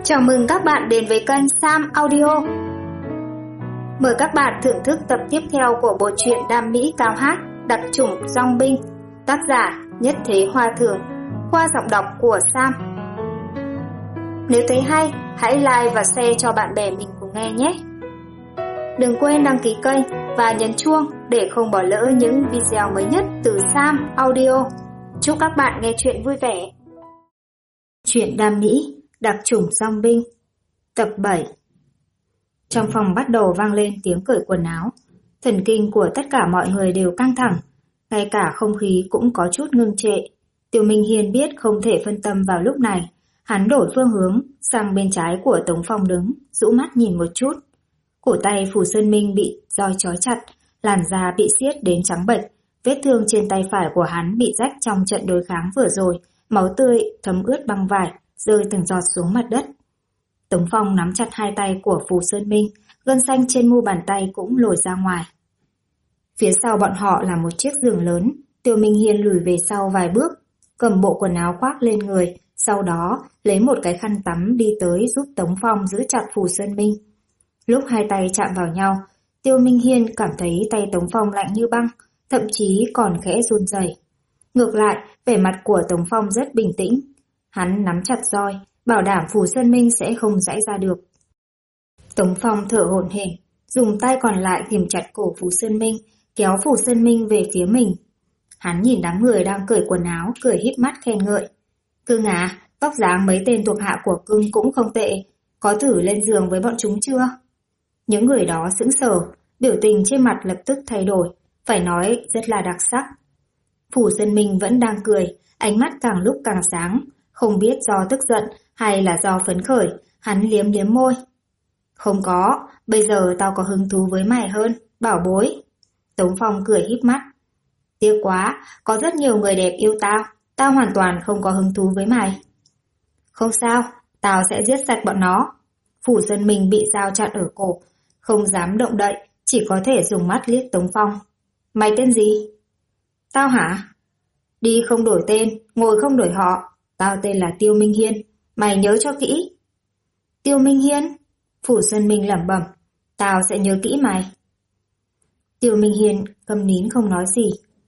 Chào mừng các bạn đến với kênh Sam Audio. Mời các bạn thưởng thức tập tiếp theo của bộ truyện Đam mỹ cao hát Đặc chủng dong binh, tác giả Nhất Thế Hoa Thường, qua giọng đọc của Sam. Nếu thấy hay, hãy like và share cho bạn bè mình cùng nghe nhé. Đừng quên đăng ký kênh và nhấn chuông để không bỏ lỡ những video mới nhất từ Sam Audio. Chúc các bạn nghe chuyện vui vẻ. Truyện Đam mỹ Đặc chủng dong binh, tập 7. Trong phòng bắt đầu vang lên tiếng cởi quần áo. Thần kinh của tất cả mọi người đều căng thẳng, ngay cả không khí cũng có chút ngưng trệ. Tiêu Minh Hiên biết không thể phân tâm vào lúc này, hắn đổi phương hướng sang bên trái của Tống Phong đứng, rũ mắt nhìn một chút. Cổ tay Phù Sơn Minh bị roi trói chặt, làn da bị siết đến trắng bệch, vết thương trên tay phải của hắn bị rách trong trận đối kháng vừa rồi, máu tươi thấm ướt băng vải, rơi từng giọt xuống mặt đất. Tống Phong nắm chặt hai tay của Phù Sơn Minh, gân xanh trên mu bàn tay cũng lồi ra ngoài. Phía sau bọn họ là một chiếc giường lớn. Tiêu Minh Hiên lùi về sau vài bước, cầm bộ quần áo khoác lên người, sau đó lấy một cái khăn tắm đi tới giúp Tống Phong giữ chặt Phù Sơn Minh. Lúc hai tay chạm vào nhau, Tiêu Minh Hiên cảm thấy tay Tống Phong lạnh như băng, thậm chí còn khẽ run rẩy. Ngược lại, vẻ mặt của Tống Phong rất bình tĩnh. Hắn nắm chặt roi, bảo đảm Phù Sơn Minh sẽ không giãy ra được. Tống Phong thở hổn hển, dùng tay còn lại ghìm chặt cổ Phù Sơn Minh, kéo Phù Sơn Minh về phía mình. Hắn nhìn đám người đang cởi quần áo, cười híp mắt khen ngợi. Cưng à, vóc dáng mấy tên thuộc hạ của cưng cũng không tệ, có thử lên giường với bọn chúng chưa? Những người đó sững sờ, biểu tình trên mặt lập tức thay đổi, phải nói rất là đặc sắc. Phù Sơn Minh vẫn đang cười, ánh mắt càng lúc càng sáng, không biết do tức giận hay là do phấn khởi, hắn liếm liếm môi. Không có, bây giờ tao có hứng thú với mày hơn, bảo bối. Tống Phong cười híp mắt. Tiếc quá, có rất nhiều người đẹp yêu tao, tao hoàn toàn không có hứng thú với mày. Không sao, tao sẽ giết sạch bọn nó. Phù Sơn Minh bị dao chặn ở cổ, không dám động đậy, chỉ có thể dùng mắt liếc Tống Phong. Mày tên gì? Tao hả? Đi không đổi tên, ngồi không đổi họ. Tao tên là Tiêu Minh Hiên, mày nhớ cho kỹ. Tiêu Minh Hiên? Phù Sơn Minh lẩm bẩm. Tao sẽ nhớ kỹ mày. Tiêu Minh Hiên câm nín không nói gì.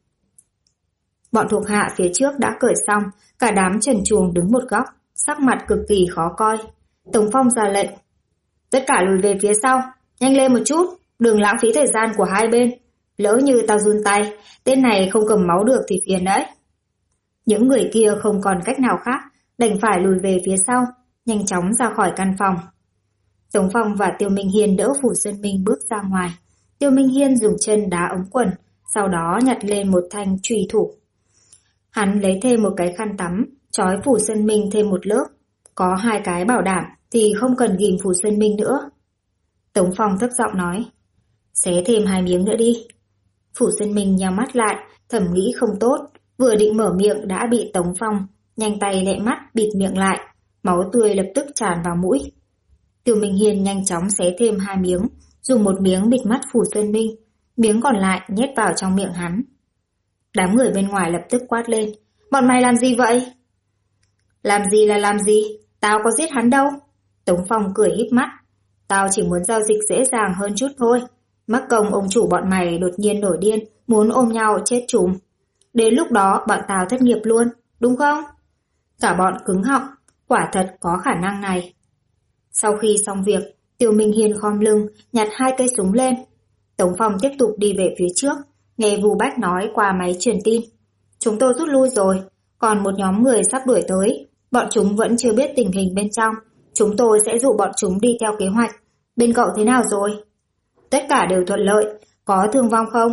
Bọn thuộc hạ phía trước đã cởi xong, cả đám trần truồng đứng một góc, sắc mặt cực kỳ khó coi. Tống Phong ra lệnh. Tất cả lùi về phía sau, nhanh lên một chút, đừng lãng phí thời gian của hai bên. Lỡ như tao run tay, tên này không cầm máu được thì phiền đấy. Những người kia không còn cách nào khác, đành phải lùi về phía sau, nhanh chóng ra khỏi căn phòng. Tống Phong và Tiêu Minh Hiên đỡ Phù Sơn Minh bước ra ngoài. Tiêu Minh Hiên dùng chân đá ống quần, sau đó nhặt lên một thanh chùy thủ. Hắn lấy thêm một cái khăn tắm, trói Phù Sơn Minh thêm một lớp. Có hai cái bảo đảm thì không cần ghìm Phù Sơn Minh nữa. Tống Phong thấp giọng nói. Xé thêm 2 miếng nữa đi. Phù Sơn Minh nhắm mắt lại, thầm nghĩ không tốt. Vừa định mở miệng đã bị Tống Phong nhanh tay lẹ mắt bịt miệng lại, máu tươi lập tức tràn vào mũi. Tiêu Minh Hiên nhanh chóng xé thêm 2 miếng, dùng một miếng bịt mắt Phù Sơn Minh, miếng còn lại nhét vào trong miệng hắn. Đám người bên ngoài lập tức quát lên, bọn mày làm gì vậy? Làm gì là làm gì, tao có giết hắn đâu. Tống Phong cười híp mắt, tao chỉ muốn giao dịch dễ dàng hơn chút thôi. Mắc công ông chủ bọn mày đột nhiên nổi điên, muốn ôm nhau chết chùm. Đến lúc đó bọn tao thất nghiệp luôn, đúng không? Cả bọn cứng họng, quả thật có khả năng này. Sau khi xong việc, Tiêu Minh Hiên khom lưng, nhặt 2 cây súng lên. Tống Phong tiếp tục đi về phía trước, nghe Vu Bách nói qua máy truyền tin. Chúng tôi rút lui rồi, còn một nhóm người sắp đuổi tới. Bọn chúng vẫn chưa biết tình hình bên trong. Chúng tôi sẽ dụ bọn chúng đi theo kế hoạch. Bên cậu thế nào rồi? Tất cả đều thuận lợi, có thương vong không?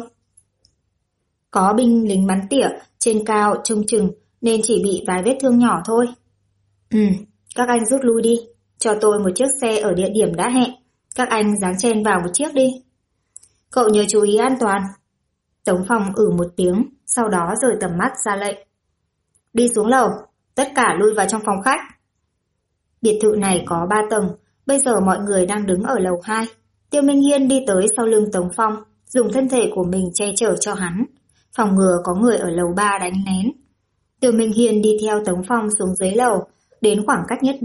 Có binh lính bắn tỉa trên cao trông chừng nên chỉ bị vài vết thương nhỏ thôi. Các anh rút lui đi, cho tôi một chiếc xe ở địa điểm đã hẹn. Các anh dáng chen vào một chiếc đi. Cậu nhớ chú ý an toàn. Tống Phong một tiếng, sau đó rời tầm mắt ra lệnh. Đi xuống lầu, tất cả lui vào trong phòng khách. Biệt thự này có 3 tầng, bây giờ mọi người đang đứng ở lầu 2. Tiêu Minh Hiên đi tới sau lưng Tống Phong, dùng thân thể của mình che chở cho hắn, phòng ngừa có người ở lầu 3 đánh lén. Tiêu Minh Hiên đi theo Tống Phong xuống dưới lầu, đến khoảng cách nhất định,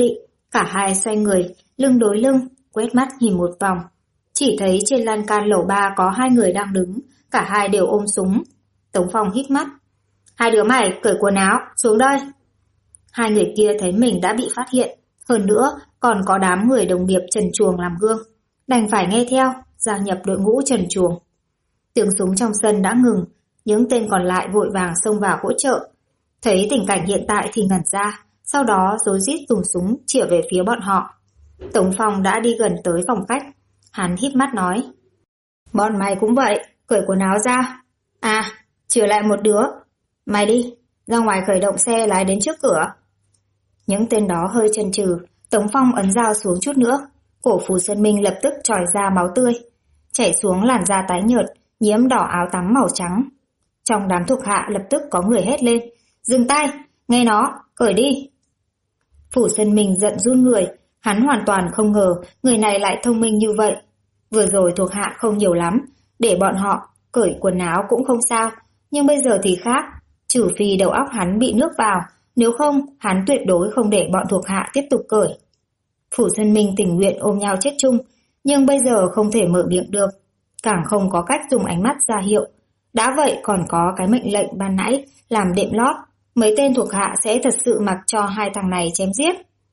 Cả hai xoay người, lưng đối lưng, quét mắt nhìn một vòng. Chỉ thấy trên lan can lầu 3 có hai người đang đứng, cả hai đều ôm súng. Tống Phong hít mắt. Hai đứa mày cởi quần áo, xuống đây. Hai người kia thấy mình đã bị phát hiện, hơn nữa còn có đám người đồng nghiệp trần truồng làm gương. Đành phải nghe theo, gia nhập đội ngũ trần truồng. Tiếng súng trong sân đã ngừng, những tên còn lại vội vàng xông vào hỗ trợ. Thấy tình cảnh hiện tại thì ngẩn ra, sau đó rối rít dùng súng chĩa về phía bọn họ. Tống Phong đã đi gần tới phòng khách, hắn híp mắt nói. Bọn mày cũng vậy, cởi quần áo ra. À, trừ lại một đứa. Mày đi, ra ngoài khởi động xe lái đến trước cửa. Những tên đó hơi chần chừ, Tống Phong ấn dao xuống chút nữa. Cổ Phù Sơn Minh lập tức tròi ra máu tươi, chảy xuống làn da tái nhợt, nhiễm đỏ áo tắm màu trắng. Trong đám thuộc hạ lập tức có người hét lên. Dừng tay, nghe nó, cởi đi. Phù Sơn Minh giận run người, hắn hoàn toàn không ngờ người này lại thông minh như vậy. Vừa rồi thuộc hạ không nhiều lắm, để bọn họ cởi quần áo cũng không sao, nhưng bây giờ thì khác, trừ phi đầu óc hắn bị nước vào, nếu không hắn tuyệt đối không để bọn thuộc hạ tiếp tục cởi. Phù Sơn Minh tình nguyện ôm nhau chết chung, nhưng bây giờ không thể mở miệng được, càng không có cách dùng ánh mắt ra hiệu. Đã vậy còn có cái mệnh lệnh ban nãy làm đệm lót, mấy tên thuộc hạ sẽ thật sự mặc cho hai thằng này chém giết.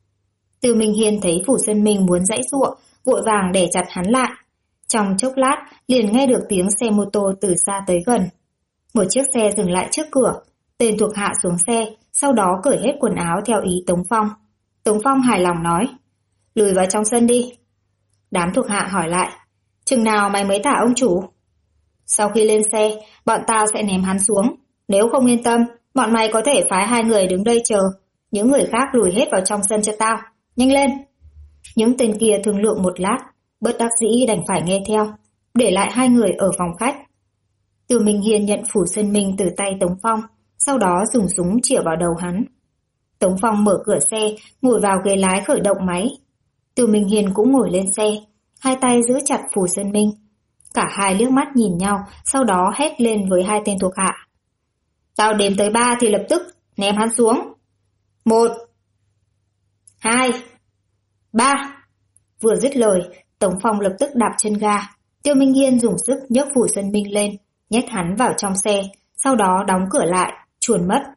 Từ Minh Hiên thấy Phù Sơn Minh muốn giãy giụa, vội vàng để chặt hắn lại. Trong chốc lát liền nghe được tiếng xe mô tô từ xa tới gần. Một chiếc xe dừng lại trước cửa, tên thuộc hạ xuống xe, sau đó cởi hết quần áo theo ý Tống Phong. Tống Phong hài lòng nói, lùi vào trong sân đi. Đám thuộc hạ hỏi lại, chừng nào mày mới thả ông chủ? Sau khi lên xe, bọn tao sẽ ném hắn xuống. Nếu không yên tâm, bọn mày có thể phái hai người đứng đây chờ. Những người khác lùi hết vào trong sân cho tao. Nhanh lên! Những tên kia thương lượng một lát, bất đắc dĩ đành phải nghe theo, để lại hai người ở phòng khách. Từ Minh Hiên nhận Phù Sơn Minh từ tay Tống Phong, sau đó dùng súng chĩa vào đầu hắn. Tống Phong mở cửa xe, ngồi vào ghế lái khởi động máy. Từ Minh Hiên cũng ngồi lên xe, hai tay giữ chặt Phù Sơn Minh. Cả hai liếc mắt nhìn nhau, sau đó hét lên với hai tên thuộc hạ. Tao đếm tới 3 thì lập tức ném hắn xuống. 1, 2, 3. Vừa dứt lời, Tống Phong lập tức đạp chân ga. Tiêu Minh Hiên dùng sức nhấc Phù Sơn Minh lên, nhét hắn vào trong xe, sau đó đóng cửa lại, chuồn mất.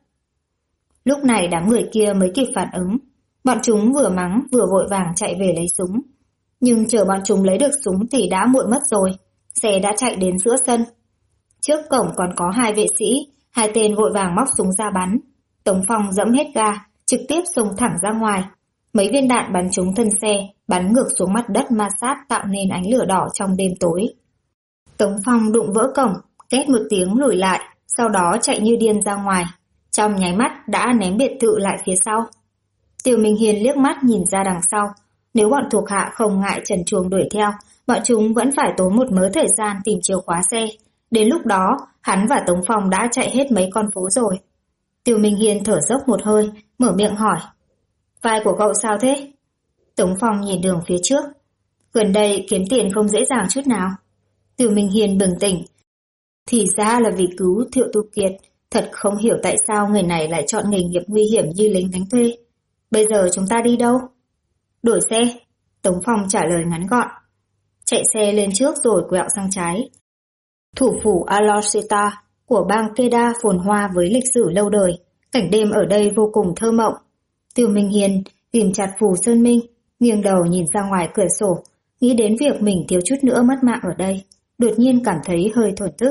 Lúc này đám người kia mới kịp phản ứng. Bọn chúng vừa mắng vừa vội vàng chạy về lấy súng. Nhưng chờ bọn chúng lấy được súng thì đã muộn mất rồi. Xe đã chạy đến giữa sân. Trước cổng còn có hai vệ sĩ, hai tên vội vàng móc súng ra bắn. Tống Phong dẫm hết ga, trực tiếp xông thẳng ra ngoài. Mấy viên đạn bắn trúng thân xe, bắn ngược xuống mặt đất ma sát tạo nên ánh lửa đỏ trong đêm tối. Tống Phong đụng vỡ cổng, két một tiếng lùi lại, sau đó chạy như điên ra ngoài. Trong nháy mắt đã ném biệt thự lại phía sau. Tiêu Minh Hiên liếc mắt nhìn ra đằng sau. Nếu bọn thuộc hạ không ngại trần truồng đuổi theo, bọn chúng vẫn phải tốn một mớ thời gian tìm chìa khóa xe. Đến lúc đó, hắn và Tống Phong đã chạy hết mấy con phố rồi. Tiêu Minh Hiên thở dốc một hơi, mở miệng hỏi. Vai của cậu sao thế? Tống Phong nhìn đường phía trước. Gần đây kiếm tiền không dễ dàng chút nào. Tiêu Minh Hiên bừng tỉnh. Thì ra là vì cứu Thiệu Tu Kiệt. Thật không hiểu tại sao người này lại chọn nghề nghiệp nguy hiểm như lính đánh thuê. Bây giờ chúng ta đi đâu? Đổi xe. Tống Phong trả lời ngắn gọn. Chạy xe lên trước rồi quẹo sang trái. Thủ phủ Alorceta của bang Kedah phồn hoa với lịch sử lâu đời. Cảnh đêm ở đây vô cùng thơ mộng. Tiêu Minh Hiên ghim chặt Phù Sơn Minh, nghiêng đầu nhìn ra ngoài cửa sổ, nghĩ đến việc mình thiếu chút nữa mất mạng ở đây, đột nhiên cảm thấy hơi thổn thức.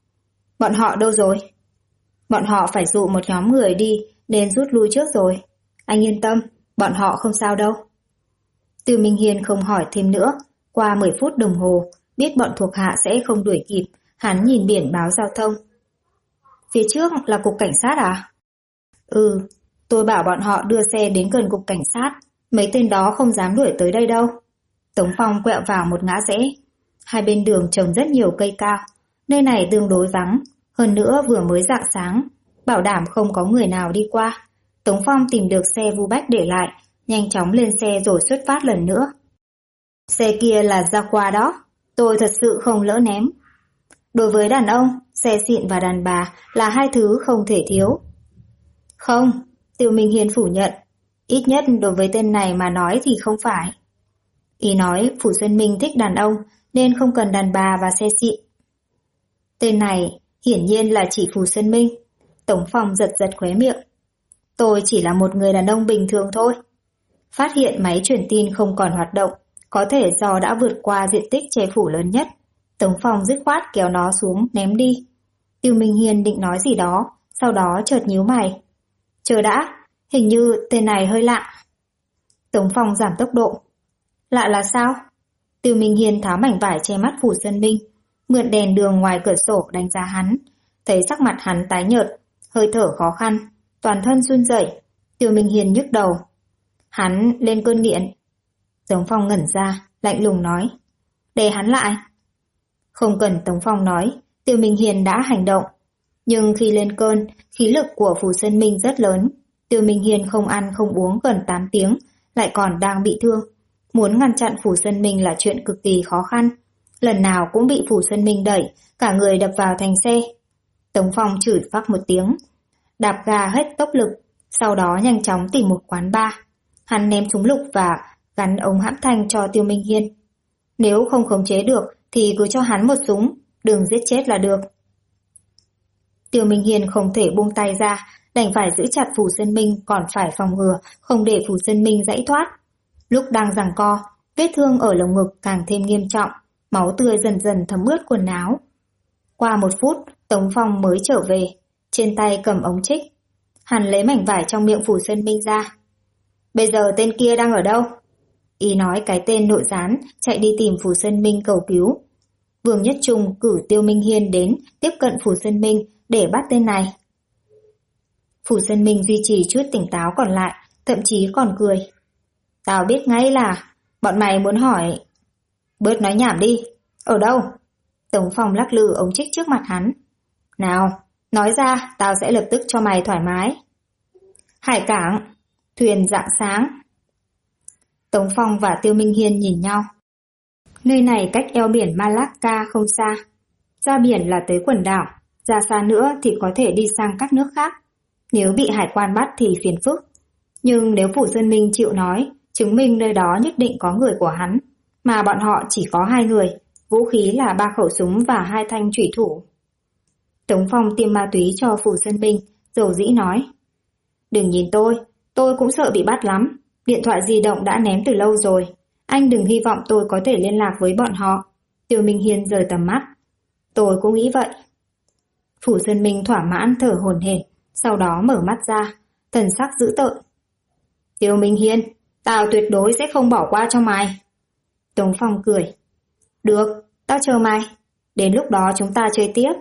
Bọn họ đâu rồi? Bọn họ phải dụ một nhóm người đi nên rút lui trước rồi. Anh yên tâm, bọn họ không sao đâu. Tiêu Minh Hiên không hỏi thêm nữa. Qua 10 phút đồng hồ, biết bọn thuộc hạ sẽ không đuổi kịp, hắn nhìn biển báo giao thông. Phía trước là cục cảnh sát à? Ừ, tôi bảo bọn họ đưa xe đến gần cục cảnh sát, mấy tên đó không dám đuổi tới đây đâu. Tống Phong quẹo vào một ngã rẽ. Hai bên đường trồng rất nhiều cây cao, nơi này tương đối vắng, hơn nữa vừa mới rạng sáng, bảo đảm không có người nào đi qua. Tống Phong tìm được xe Vu Bách để lại, nhanh chóng lên xe rồi xuất phát lần nữa. Xe kia là Jaguar đó, tôi thật sự không lỡ ném. Đối với đàn ông, xe xịn và đàn bà là hai thứ không thể thiếu. Không, Tiêu Minh Hiên phủ nhận. Ít nhất đối với tên này mà nói thì không phải. Ý nói Phủ Xuân Minh thích đàn ông nên không cần đàn bà và xe xịn. Tên này hiển nhiên là chỉ Phủ Xuân Minh. Tống Phong giật giật khóe miệng. Tôi chỉ là một người đàn ông bình thường thôi. Phát hiện máy truyền tin không còn hoạt động, có thể do đã vượt qua diện tích che phủ lớn nhất. Tống Phong dứt khoát kéo nó xuống ném đi. Tiêu Minh Hiên định nói gì đó, sau đó chợt nhíu mày. Chờ đã, hình như tên này hơi lạ. Tống Phong giảm tốc độ. Lạ là sao? Tiêu Minh Hiên tháo mảnh vải che mắt Phủ Xuân Minh, mượn đèn đường ngoài cửa sổ đánh giá hắn. Thấy sắc mặt hắn tái nhợt, hơi thở khó khăn, toàn thân run rẩy. Tiêu Minh Hiên nhức đầu. Hắn lên cơn nghiện. Tống Phong ngẩn ra, lạnh lùng nói. Để hắn lại. Không cần Tống Phong nói, Tiêu Minh Hiên đã hành động. Nhưng khi lên cơn, khí lực của Phủ Xuân Minh rất lớn. Tiêu Minh Hiên không ăn không uống gần 8 tiếng, lại còn đang bị thương. Muốn ngăn chặn Phủ Xuân Minh là chuyện cực kỳ khó khăn. Lần nào cũng bị Phủ Xuân Minh đẩy, cả người đập vào thành xe. Tống Phong chửi phắc một tiếng, đạp ga hết tốc lực, sau đó nhanh chóng tìm một quán bar. Hắn ném súng lục và gắn ống hãm thanh cho Tiêu Minh Hiên. Nếu không khống chế được thì cứ cho hắn một súng, đừng giết chết là được. Tiêu Minh Hiên không thể buông tay ra, đành phải giữ chặt Phủ Xuân Minh, còn phải phòng ngừa không để Phủ Xuân Minh giãy thoát. Lúc đang giằng co, vết thương ở lồng ngực càng thêm nghiêm trọng, máu tươi dần dần thấm ướt quần áo. Qua 1 phút, Tống Phong mới trở về, trên tay cầm ống trích. Hắn lấy mảnh vải trong miệng Phủ Xuân Minh ra. Bây giờ tên kia đang ở đâu? Ý nói cái tên nội gián chạy đi tìm Phủ Xuân Minh cầu cứu. Vương Nhất Trung cử Tiêu Minh Hiên đến tiếp cận Phủ Xuân Minh để bắt tên này. Phủ Xuân Minh duy trì chút tỉnh táo còn lại, thậm chí còn cười. Tao biết ngay là bọn mày muốn hỏi. Bớt nói nhảm đi. Ở đâu? Tống Phong lắc lư ống trích trước mặt hắn. Nào, nói ra, tao sẽ lập tức cho mày thoải mái. Hải cảng, thuyền rạng sáng. Tống Phong và Tiêu Minh Hiên nhìn nhau. Nơi này cách eo biển Malacca không xa. Ra biển là tới quần đảo, ra xa nữa thì có thể đi sang các nước khác. Nếu bị hải quan bắt thì phiền phức. Nhưng nếu Phủ Xuân Minh chịu nói, chứng minh nơi đó nhất định có người của hắn, mà bọn họ chỉ có 2 người, vũ khí là 3 khẩu súng và 2 thanh chủy thủ. Tống Phong tiêm ma túy cho Phủ Xuân Minh, dầu dĩ nói. Đừng nhìn tôi cũng sợ bị bắt lắm. Điện thoại di động đã ném từ lâu rồi. Anh đừng hy vọng tôi có thể liên lạc với bọn họ. Tiêu Minh Hiên rời tầm mắt. Tôi cũng nghĩ vậy. Phủ Xuân Minh thỏa mãn thở hổn hển, sau đó mở mắt ra, thần sắc dữ tợn. Tiêu Minh Hiên, tao tuyệt đối sẽ không bỏ qua cho mày. Tống Phong cười. Được, tao chờ mày. Đến lúc đó chúng ta chơi tiếp.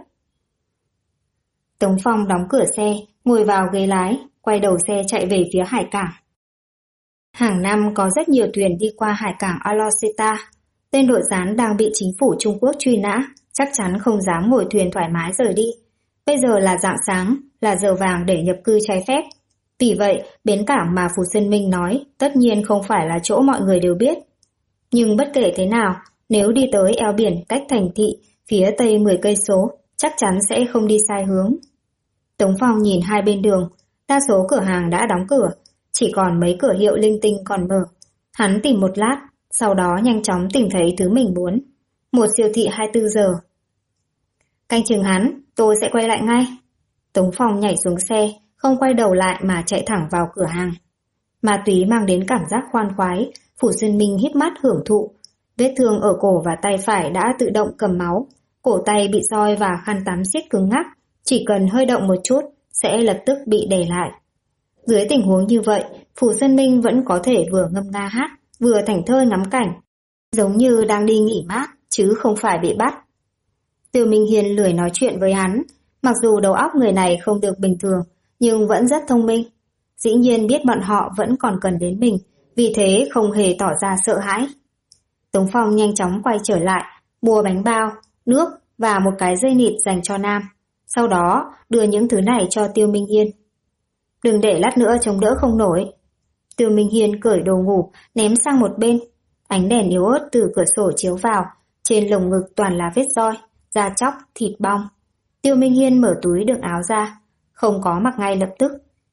Tống Phong đóng cửa xe, ngồi vào ghế lái, quay đầu xe chạy về phía hải cảng. Hàng năm có rất nhiều thuyền đi qua hải cảng Aloceta. Tên nội gián đang bị chính phủ Trung Quốc truy nã, chắc chắn không dám ngồi thuyền thoải mái rời đi. Bây giờ là rạng sáng, là giờ vàng để nhập cư trái phép. Vì vậy, bến cảng mà Phủ Xuân Minh nói tất nhiên không phải là chỗ mọi người đều biết. Nhưng bất kể thế nào, nếu đi tới eo biển cách thành thị phía tây 10 cây số, chắc chắn sẽ không đi sai hướng. Tống Phong nhìn hai bên đường, đa số cửa hàng đã đóng cửa, chỉ còn mấy cửa hiệu linh tinh còn mở. Hắn tìm một lát, sau đó nhanh chóng tìm thấy thứ mình muốn. Một siêu thị 24 giờ. Canh chừng hắn, tôi sẽ quay lại ngay. Tống Phong nhảy xuống xe, không quay đầu lại mà chạy thẳng vào cửa hàng. Ma túy mang đến cảm giác khoan khoái, Phủ Xuân Minh hít mắt hưởng thụ. Vết thương ở cổ và tay phải đã tự động cầm máu, cổ tay bị roi và khăn tắm siết cứng ngắc, chỉ cần hơi động một chút sẽ lập tức bị đè lại. Dưới tình huống như vậy, Phủ Xuân Minh vẫn có thể vừa ngâm nga hát, vừa thảnh thơi ngắm cảnh, giống như đang đi nghỉ mát, chứ không phải bị bắt. Tiêu Minh Hiên lười nói chuyện với hắn, mặc dù đầu óc người này không được bình thường, nhưng vẫn rất thông minh. Dĩ nhiên biết bọn họ vẫn còn cần đến mình, vì thế không hề tỏ ra sợ hãi. Tống Phong nhanh chóng quay trở lại, mua bánh bao, nước và một cái dây nịt dành cho Nam. Sau đó đưa những thứ này cho Tiêu Minh Hiên. Đừng để lát nữa chống đỡ không nổi. Tiêu Minh Hiên cởi đồ ngủ, ném sang một bên. Ánh đèn yếu ớt từ cửa sổ chiếu vào, trên lồng ngực toàn là vết roi, da chóc, thịt bong. Tiêu Minh Hiên mở túi đựng áo ra, không có mặc ngay lập tức.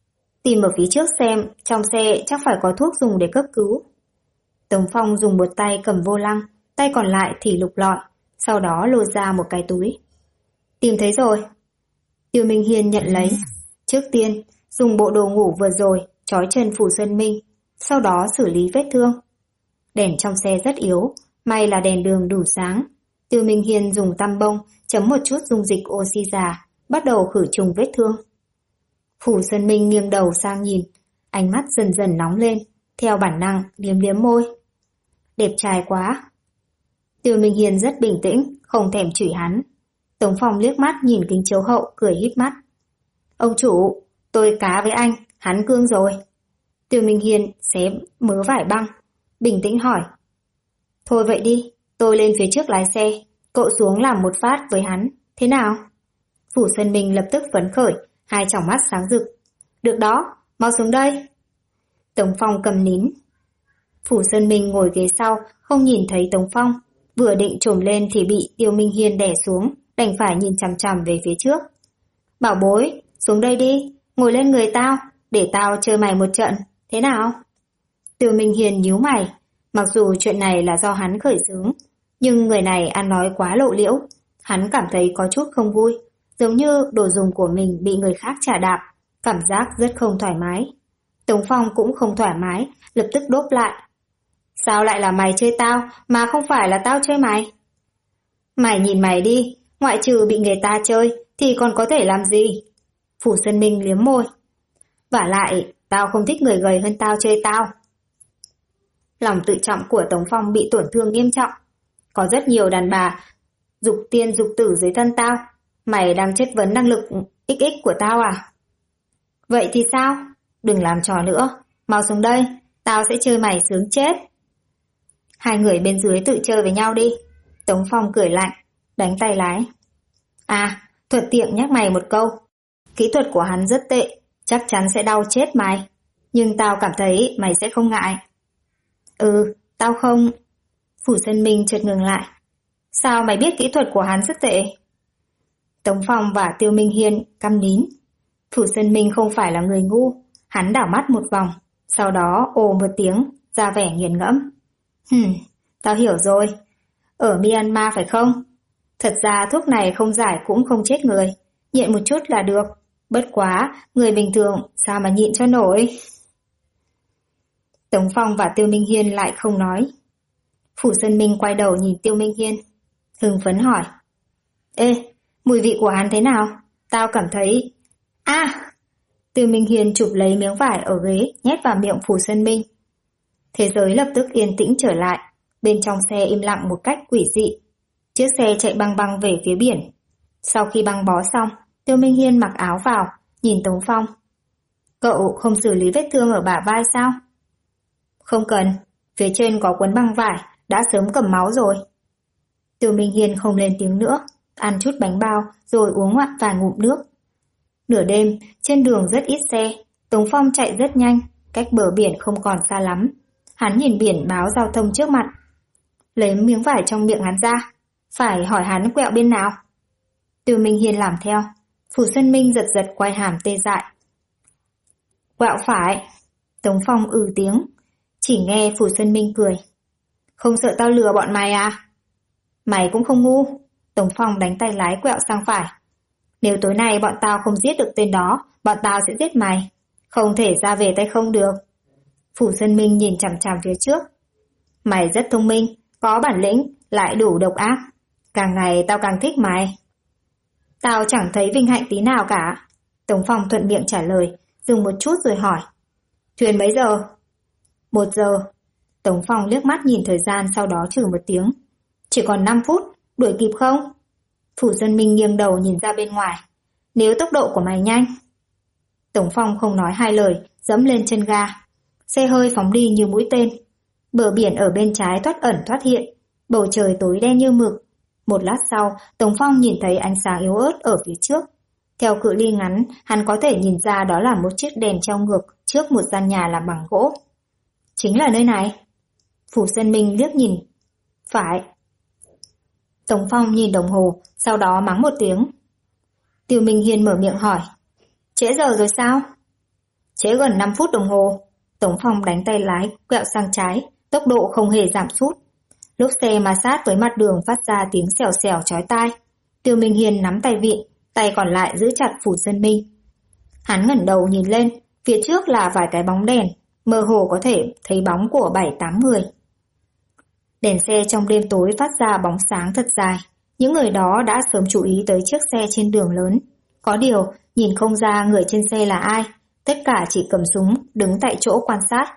Tìm ở phía trước xem, trong xe chắc phải có thuốc dùng để cấp cứu. Tống Phong dùng một tay cầm vô lăng, tay còn lại thì lục lọi, sau đó lôi ra một cái túi. Tìm thấy rồi. Tiêu Minh Hiên nhận lấy. Trước tiên, dùng bộ đồ ngủ vừa rồi, trói chân Phủ Xuân Minh, sau đó xử lý vết thương. Đèn trong xe rất yếu, may là đèn đường đủ sáng. Tiêu Minh Hiên dùng tăm bông, chấm một chút dung dịch oxy già, bắt đầu khử trùng vết thương. Phủ Xuân Minh nghiêng đầu sang nhìn, ánh mắt dần dần nóng lên, theo bản năng liếm liếm môi. Đẹp trai quá. Tiêu Minh Hiên rất bình tĩnh, không thèm chửi hắn. Tống Phong liếc mắt nhìn kính chiếu hậu, cười híp mắt. Ông chủ, tôi cá với anh, hắn cương rồi. Tiêu Minh Hiên xé mớ vải băng, bình tĩnh hỏi. Thôi vậy đi, tôi lên phía trước lái xe, cậu xuống làm một phát với hắn, thế nào? Phủ Xuân Minh lập tức phấn khởi, hai tròng mắt sáng rực. Được đó, mau xuống đây. Tống Phong cầm nín. Phủ Xuân Minh ngồi ghế sau, không nhìn thấy Tống Phong, vừa định trồm lên thì bị Tiêu Minh Hiên đè xuống, đành phải nhìn chằm chằm về phía trước. Bảo bối, xuống đây đi, ngồi lên người tao, để tao chơi mày một trận, thế nào? Tiêu Minh Hiên nhíu mày, mặc dù chuyện này là do hắn khởi xướng, nhưng người này ăn nói quá lộ liễu, hắn cảm thấy có chút không vui, giống như đồ dùng của mình bị người khác chà đạp, cảm giác rất không thoải mái. Tống Phong cũng không thoải mái, lập tức đốp lại. Sao lại là mày chơi tao, mà không phải là tao chơi mày? Mày nhìn mày đi, ngoại trừ bị người ta chơi, thì còn có thể làm gì? Phủ Xuân Minh liếm môi. Vả lại, tao không thích người gầy hơn tao chơi tao. Lòng tự trọng của Tống Phong bị tổn thương nghiêm trọng. Có rất nhiều đàn bà dục tiên dục tử dưới thân tao. Mày đang chất vấn năng lực XX của tao à? Vậy thì sao? Đừng làm trò nữa. Mau xuống đây, tao sẽ chơi mày sướng chết. Hai người bên dưới tự chơi với nhau đi. Tống Phong cười lạnh, đánh tay lái. À, thuận tiện nhắc mày một câu. Kỹ thuật của hắn rất tệ, chắc chắn sẽ đau chết mày. Nhưng tao cảm thấy mày sẽ không ngại. Tao không... Phủ Xuân Minh chợt ngừng lại. Sao mày biết kỹ thuật của hắn rất tệ? Tống Phong và Tiêu Minh Hiên câm nín. Phủ Xuân Minh không phải là người ngu. Hắn đảo mắt một vòng, sau đó ồ một tiếng, ra vẻ nghiền ngẫm. Tao hiểu rồi. Ở Myanmar phải không? Thật ra thuốc này không giải cũng không chết người. Nhịn một chút là được. Bất quá, người bình thường sao mà nhịn cho nổi. Tống Phong và Tiêu Minh Hiên lại không nói. Phủ Xuân Minh quay đầu nhìn Tiêu Minh Hiên, hưng phấn hỏi. Ê, mùi vị của hắn thế nào? Tao cảm thấy... Tiêu Minh Hiên chụp lấy miếng vải ở ghế, nhét vào miệng Phủ Xuân Minh. Thế giới lập tức yên tĩnh trở lại, bên trong xe im lặng một cách quỷ dị. Chiếc xe chạy băng băng về phía biển. Sau khi băng bó xong, Tiêu Minh Hiên mặc áo vào, nhìn Tống Phong. Cậu không xử lý vết thương ở bả vai sao? Không cần, phía trên có cuốn băng vải, đã sớm cầm máu rồi. Tiêu Minh Hiên không lên tiếng nữa, ăn chút bánh bao rồi uống vài ngụm nước. Nửa đêm, trên đường rất ít xe, Tống Phong chạy rất nhanh, cách bờ biển không còn xa lắm. Hắn nhìn biển báo giao thông trước mặt. Lấy miếng vải trong miệng hắn ra, phải hỏi hắn quẹo bên nào. Tiêu Minh Hiên làm theo, Phủ Xuân Minh giật giật quay hàm tê dại. Quẹo phải. Tống Phong tiếng, chỉ nghe Phủ Xuân Minh cười. Không sợ tao lừa bọn mày à? Mày cũng không ngu. Tống Phong đánh tay lái quẹo sang phải. Nếu tối nay bọn tao không giết được tên đó, bọn tao sẽ giết mày. Không thể ra về tay không được. Phủ Xuân Minh nhìn chằm chằm phía trước. Mày rất thông minh, có bản lĩnh, lại đủ độc ác. Càng ngày tao càng thích mày. Tao chẳng thấy vinh hạnh tí nào cả. Tống Phong thuận miệng trả lời, dừng một chút rồi hỏi. Thuyền mấy giờ? 1 giờ. Tống Phong liếc mắt nhìn thời gian, sau đó chửi một tiếng. Chỉ còn 5 phút, đuổi kịp không? Phủ Xuân Minh nghiêng đầu nhìn ra bên ngoài. Nếu tốc độ của mày nhanh. Tống Phong không nói hai lời, dẫm lên chân ga. Xe hơi phóng đi như mũi tên. Bờ biển ở bên trái thoát ẩn thoát hiện, bầu trời tối đen như mực. Một lát sau, Tống Phong nhìn thấy ánh sáng yếu ớt ở phía trước. Theo cự ly ngắn, hắn có thể nhìn ra đó là một chiếc đèn treo ngược trước một gian nhà làm bằng gỗ. Chính là nơi này. Phủ Xuân Minh liếc nhìn. Phải. Tống Phong nhìn đồng hồ, sau đó mắng một tiếng. Tiêu Minh Hiên mở miệng hỏi. Trễ giờ rồi sao? Trễ gần 5 phút đồng hồ. Tống Phong đánh tay lái, quẹo sang trái, tốc độ không hề giảm sút. Lúc xe ma sát với mặt đường phát ra tiếng xèo xèo chói tai. Tiêu Minh Hiên nắm tay vịn, tay còn lại giữ chặt Phủ Sơn Minh. Hắn ngẩng đầu nhìn lên, phía trước là vài cái bóng đèn, mơ hồ có thể thấy bóng của 7-8 người. Đèn xe trong đêm tối phát ra bóng sáng thật dài. Những người đó đã sớm chú ý tới chiếc xe trên đường lớn. Có điều, nhìn không ra người trên xe là ai, tất cả chỉ cầm súng, đứng tại chỗ quan sát.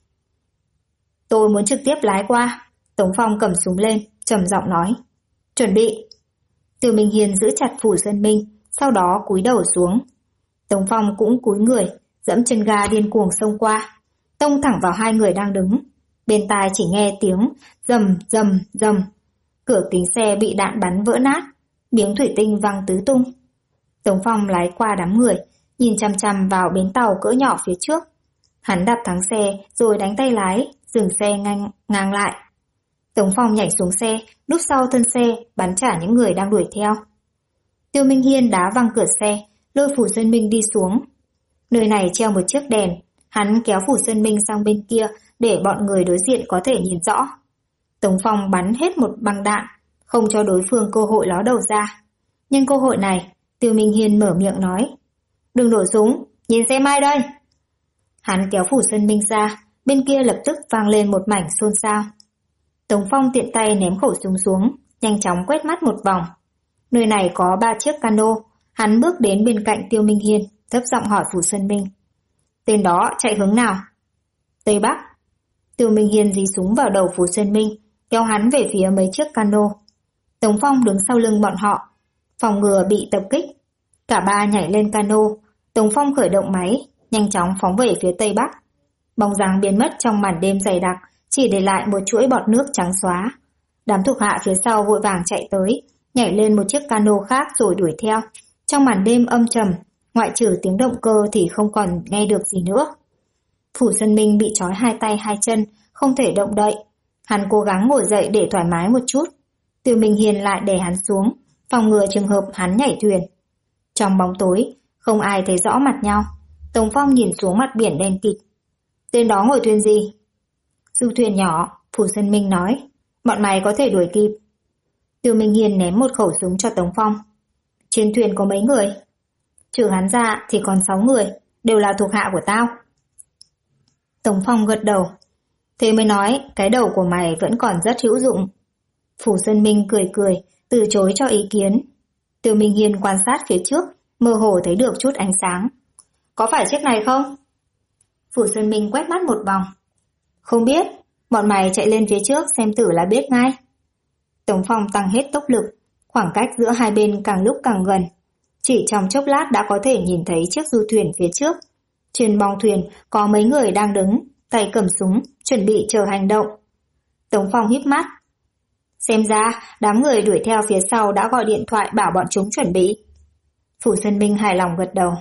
Tôi muốn trực tiếp lái qua. Tống Phong cầm súng lên, trầm giọng nói. Chuẩn bị. Tiêu Minh Hiên giữ chặt Phủ Sơn Minh, sau đó cúi đầu xuống. Tống Phong cũng cúi người, dẫm chân ga điên cuồng xông qua, tông thẳng vào hai người đang đứng. Bên tai chỉ nghe tiếng rầm rầm rầm. Cửa kính xe bị đạn bắn vỡ nát, miếng thủy tinh văng tứ tung. Tống Phong lái qua đám người, nhìn chằm chằm vào bến tàu cỡ nhỏ phía trước. Hắn đạp thắng xe rồi đánh tay lái, dừng xe ngang lại. Tống Phong nhảy xuống xe, núp sau thân xe, bắn trả những người đang đuổi theo. Tiêu Minh Hiên đá văng cửa xe, lôi Phủ Sơn Minh đi xuống. Nơi này treo một chiếc đèn, hắn kéo Phủ Sơn Minh sang bên kia để bọn người đối diện có thể nhìn rõ. Tống Phong bắn hết một băng đạn, không cho đối phương cơ hội ló đầu ra. Nhân cơ hội này, Tiêu Minh Hiên mở miệng nói. Đừng nổ súng, nhìn xem ai đây. Hắn kéo Phủ Sơn Minh ra, bên kia lập tức vang lên một mảnh xôn xao. Tống Phong tiện tay ném khẩu súng xuống, nhanh chóng quét mắt một vòng. Nơi này có 3 chiếc cano, hắn bước đến bên cạnh Tiêu Minh Hiên, thấp giọng hỏi Phủ Sơn Minh. Tên đó chạy hướng nào? Tây Bắc. Tiêu Minh Hiên dí súng vào đầu Phủ Sơn Minh, kéo hắn về phía mấy chiếc cano. Tống Phong đứng sau lưng bọn họ, phòng ngừa bị tập kích. Cả ba nhảy lên cano, Tống Phong khởi động máy, nhanh chóng phóng về phía Tây Bắc. Bóng dáng biến mất trong màn đêm dày đặc, chỉ để lại một chuỗi bọt nước trắng xóa. Đám thuộc hạ phía sau vội vàng chạy tới, nhảy lên một chiếc cano khác rồi đuổi theo. Trong màn đêm âm trầm, ngoại trừ tiếng động cơ thì không còn nghe được gì nữa. Phủ Sơn Minh bị trói hai tay hai chân, không thể động đậy. Hắn cố gắng ngồi dậy để thoải mái một chút. Tiêu Minh Hiên lại đè hắn xuống, phòng ngừa trường hợp hắn nhảy thuyền. Trong bóng tối, không ai thấy rõ mặt nhau. Tống Phong nhìn xuống mặt biển đen kịt. Tên đó ngồi thuyền gì? Du thuyền nhỏ, Phủ Sơn Minh nói. Bọn mày có thể đuổi kịp. Tiêu Minh Hiên ném một khẩu súng cho Tống Phong. Trên thuyền có mấy người? Trừ hắn ra thì còn 6 người, đều là thuộc hạ của tao. Tống Phong gật đầu. Thế mới nói, cái đầu của mày vẫn còn rất hữu dụng. Phủ Sơn Minh cười cười, từ chối cho ý kiến. Tiêu Minh Hiên quan sát phía trước, mơ hồ thấy được chút ánh sáng. Có phải chiếc này không? Phủ Sơn Minh quét mắt một vòng. Không biết, bọn mày chạy lên phía trước xem thử là biết ngay. Tống Phong tăng hết tốc lực, khoảng cách giữa hai bên càng lúc càng gần. Chỉ trong chốc lát đã có thể nhìn thấy chiếc du thuyền phía trước. Trên bong thuyền có mấy người đang đứng, tay cầm súng, chuẩn bị chờ hành động. Tống Phong híp mắt. Xem ra, đám người đuổi theo phía sau đã gọi điện thoại bảo bọn chúng chuẩn bị. Phủ Sơn Minh hài lòng gật đầu.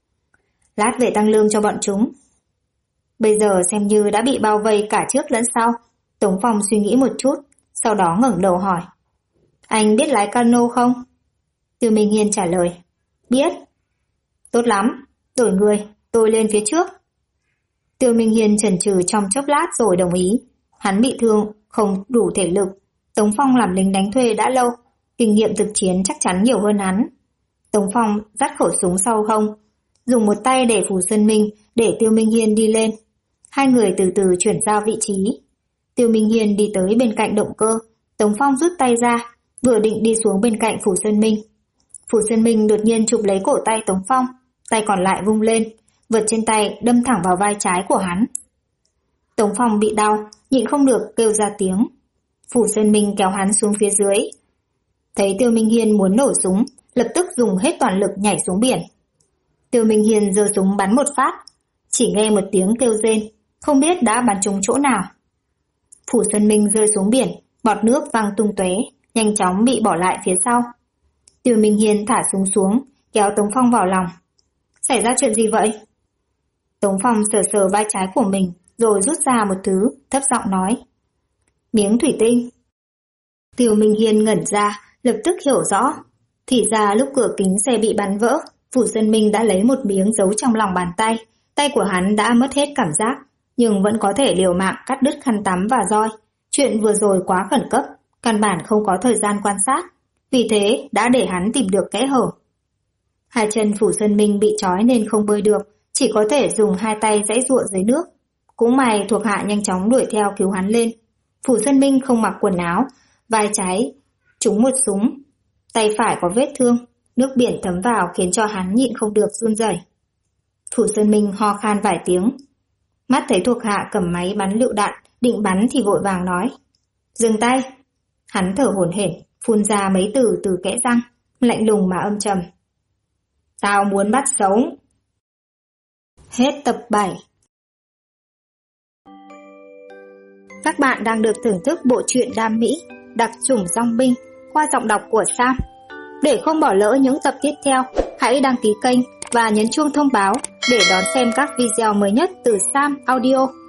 Lát về tăng lương cho bọn chúng. Bây giờ xem như đã bị bao vây cả trước lẫn sau. Tống Phong suy nghĩ một chút, sau đó ngẩng đầu hỏi. Anh biết lái cano không? Tiêu Minh Hiên trả lời. Biết. Tốt lắm, đổi người, tôi lên phía trước. Tiêu Minh Hiên chần chừ trong chốc lát rồi đồng ý. Hắn bị thương, không đủ thể lực. Tống Phong làm lính đánh thuê đã lâu, kinh nghiệm thực chiến chắc chắn nhiều hơn hắn. Tống Phong dắt khẩu súng sau hông, dùng một tay để Phủ Sơn Minh, để Tiêu Minh Hiên đi lên. Hai người từ từ chuyển giao vị trí. Tiêu Minh Hiên đi tới bên cạnh động cơ, Tống Phong rút tay ra, vừa định đi xuống bên cạnh Phủ Sơn Minh. Phủ Sơn Minh đột nhiên chụp lấy cổ tay Tống Phong, tay còn lại vung lên, vật trên tay đâm thẳng vào vai trái của hắn. Tống Phong bị đau, nhịn không được kêu ra tiếng. Phủ Sơn Minh kéo hắn xuống phía dưới. Thấy Tiêu Minh Hiên muốn nổ súng, lập tức dùng hết toàn lực nhảy xuống biển. Tiêu Minh Hiên giơ súng bắn một phát, chỉ nghe một tiếng kêu rên, không biết đã bắn trúng chỗ nào. Phủ Sơn Minh rơi xuống biển, bọt nước văng tung tóe, nhanh chóng bị bỏ lại phía sau. Tiêu Minh Hiên thả súng xuống, kéo Tống Phong vào lòng. Xảy ra chuyện gì vậy? Tống Phong sờ sờ vai trái của mình, rồi rút ra một thứ, thấp giọng nói. Miếng thủy tinh. Tiêu Minh Hiên ngẩn ra, lập tức hiểu rõ. Thì ra lúc cửa kính xe bị bắn vỡ, Phủ Sơn Minh đã lấy một miếng giấu trong lòng bàn tay Tay của hắn đã mất hết cảm giác, nhưng vẫn có thể liều mạng cắt đứt khăn tắm và roi. Chuyện vừa rồi quá khẩn cấp, căn bản không có thời gian quan sát, vì thế đã để hắn tìm được kẽ hở. Hai chân Phủ Sơn Minh bị trói nên không bơi được, chỉ có thể dùng hai tay giãy giụa dưới nước. Cũng may thuộc hạ nhanh chóng đuổi theo cứu hắn lên. Phủ Sơn Minh không mặc quần áo, vai trái trúng một súng, tay phải có vết thương, nước biển thấm vào khiến cho hắn nhịn không được run rẩy. Phủ Sơn Minh ho khan vài tiếng, mắt thấy thuộc hạ cầm máy bắn lựu đạn, định bắn thì vội vàng nói: "Dừng tay!" Hắn thở hổn hển, phun ra mấy từ từ kẽ răng, lạnh lùng mà âm trầm: "Tao muốn bắt sống." Hết tập 7. Các bạn đang được thưởng thức bộ truyện đam mỹ Đặc chủng dong binh qua giọng đọc của Sam. Để không bỏ lỡ những tập tiếp theo, hãy đăng ký kênh và nhấn chuông thông báo để đón xem các video mới nhất từ Sam Audio.